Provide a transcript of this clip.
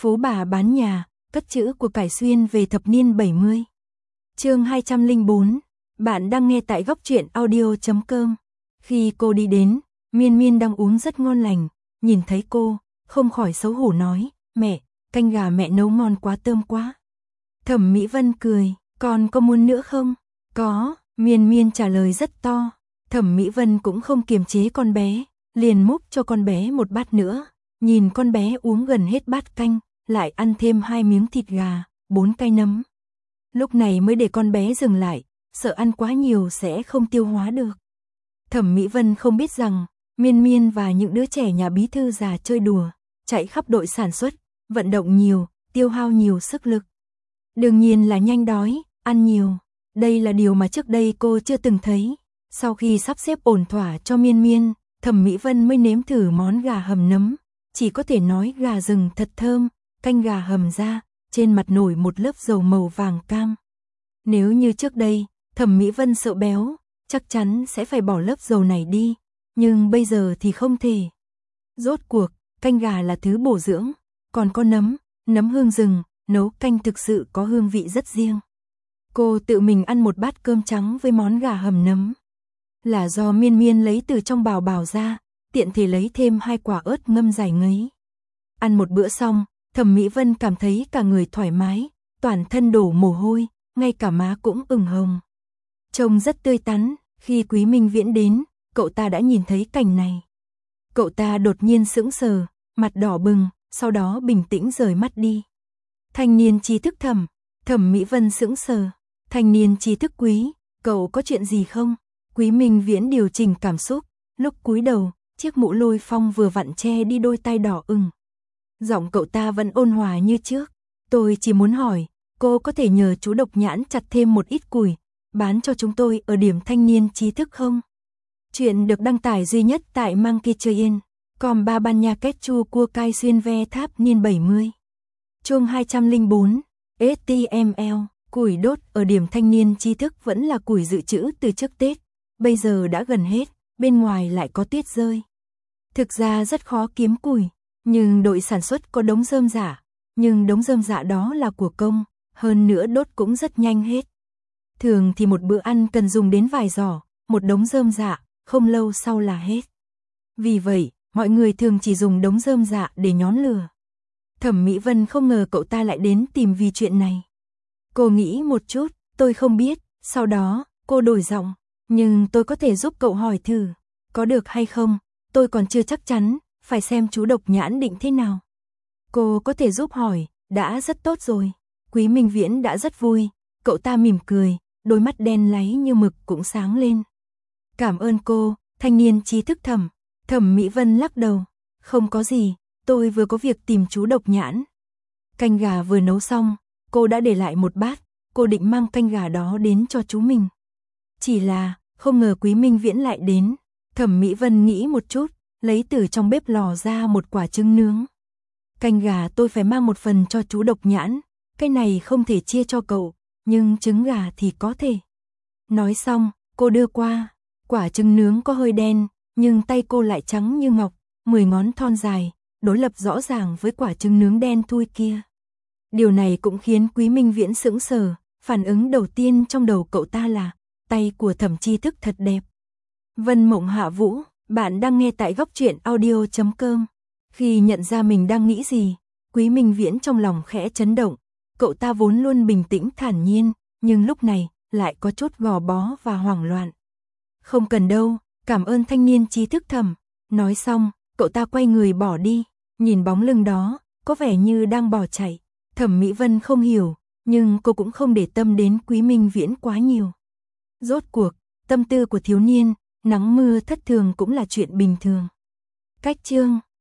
Phú bà bán nhà, cất trữ của cải xuyên về thập niên 70. Chương 204. Bạn đang nghe tại góc truyện audio.com. Khi cô đi đến, Miên Miên đang uống rất ngon lành, nhìn thấy cô, không khỏi xấu hổ nói, mẹ, canh gà mẹ nấu ngon quá, thơm quá. Thẩm Mỹ Vân cười, con có muốn nữa không? Có, Miên Miên trả lời rất to. Thẩm Mỹ Vân cũng không kiềm chế con bé, liền múc cho con bé một bát nữa. Nhìn con bé uống gần hết bát canh, lại ăn thêm 2 miếng thịt gà, 4 cái nấm. Lúc này mới để con bé dừng lại, sợ ăn quá nhiều sẽ không tiêu hóa được. Thẩm Mỹ Vân không biết rằng, Miên Miên và những đứa trẻ nhà bí thư già chơi đùa, chạy khắp đội sản xuất, vận động nhiều, tiêu hao nhiều sức lực. Đương nhiên là nhanh đói, ăn nhiều. Đây là điều mà trước đây cô chưa từng thấy. Sau khi sắp xếp ổn thỏa cho Miên Miên, Thẩm Mỹ Vân mới nếm thử món gà hầm nấm. Chỉ có thể nói gà rừng thật thơm, canh gà hầm ra, trên mặt nổi một lớp dầu màu vàng cam. Nếu như trước đây, Thẩm Mỹ Vân sợ béo, chắc chắn sẽ phải bỏ lớp dầu này đi, nhưng bây giờ thì không thể. Rốt cuộc, canh gà là thứ bổ dưỡng, còn có nấm hương rừng, nấu canh thực sự có hương vị rất riêng. Cô tự mình ăn một bát cơm trắng với món gà hầm nấm. Là do Miên Miên lấy từ trong bào bào ra, tiện thể lấy thêm 2 quả ớt ngâm giải ngấy. Ăn một bữa xong, Thẩm Mỹ Vân cảm thấy cả người thoải mái, toàn thân đổ mồ hôi, ngay cả má cũng ửng hồng. Trông rất tươi tắn, khi Quý Minh Viễn đến, cậu ta đã nhìn thấy cảnh này. Cậu ta đột nhiên sững sờ, mặt đỏ bừng, sau đó bình tĩnh rời mắt đi. Thanh niên trí thức Thẩm Mỹ Vân sững sờ. Thanh niên trí thức Quý, cậu có chuyện gì không? Quý Minh Viễn điều chỉnh cảm xúc, lúc cúi đầu, chiếc mũ lôi phong vừa vặn che đi đôi tai đỏ ửng. Giọng cậu ta vẫn ôn hòa như trước. Tôi chỉ muốn hỏi, cô có thể nhờ chú Độc Nhãn chặt thêm một ít củi, bán cho chúng tôi ở điểm thanh niên trí thức không? Chuyện được đăng tải duy nhất tại Monkeytrain.com. Ba ban nha kết chu cua cai xuyên ve tháp niên 70. Chương 204. HTML. Củi đốt ở điểm thanh niên trí thức vẫn là củi dự trữ từ trước Tết, bây giờ đã gần hết, bên ngoài lại có tuyết rơi. Thực ra rất khó kiếm củi, nhưng đội sản xuất có đống rơm rạ, nhưng đống rơm rạ đó là của công, hơn nữa đốt cũng rất nhanh hết. Thường thì một bữa ăn cần dùng đến vài giỏ, một đống rơm rạ, không lâu sau là hết. Vì vậy, mọi người thường chỉ dùng đống rơm rạ để nhón lửa. Thẩm Mỹ Vân không ngờ cậu ta lại đến tìm vì chuyện này. Cô nghĩ một chút, tôi không biết, sau đó, cô đổi giọng, nhưng tôi có thể giúp cậu hỏi thử, có được hay không, tôi còn chưa chắc chắn, phải xem chú Độc Nhãn định thế nào. Cô có thể giúp hỏi, đã rất tốt rồi. Quý Minh Viễn đã rất vui, cậu ta mỉm cười, đôi mắt đen láy như mực cũng sáng lên. Cảm ơn cô, thanh niên trí thức Thẩm Mỹ Vân lắc đầu, không có gì, tôi vừa có việc tìm chú Độc Nhãn. Canh gà vừa nấu xong, cô đã để lại một bát, cô định mang canh gà đó đến cho chú mình. Chỉ là, không ngờ Quý Minh Viễn lại đến. Thẩm Mỹ Vân nghĩ một chút, lấy từ trong bếp lò ra một quả trứng nướng. Canh gà tôi phải mang một phần cho chú Độc Nhãn, cái này không thể chia cho cậu, nhưng trứng gà thì có thể. Nói xong, cô đưa qua, quả trứng nướng có hơi đen, nhưng tay cô lại trắng như ngọc, 10 ngón thon dài, đối lập rõ ràng với quả trứng nướng đen thui kia. Điều này cũng khiến Quý Minh Viễn sững sờ, phản ứng đầu tiên trong đầu cậu ta là, tay của Thẩm Tri Thức thật đẹp. Vân Mộng Hạ Vũ, bạn đang nghe tại góc truyện audio.com. Khi nhận ra mình đang nghĩ gì, Quý Minh Viễn trong lòng khẽ chấn động, cậu ta vốn luôn bình tĩnh thản nhiên, nhưng lúc này, lại có chút gò bó và hoảng loạn. Không cần đâu, cảm ơn thanh niên trí thức Thẩm. Nói xong, cậu ta quay người bỏ đi, nhìn bóng lưng đó, có vẻ như đang bỏ chạy. Thẩm Mỹ Vân không hiểu, nhưng cô cũng không để tâm đến Quý Minh Viễn quá nhiều. Rốt cuộc, tâm tư của thiếu niên, nắng mưa thất thường cũng là chuyện bình thường. Cách chương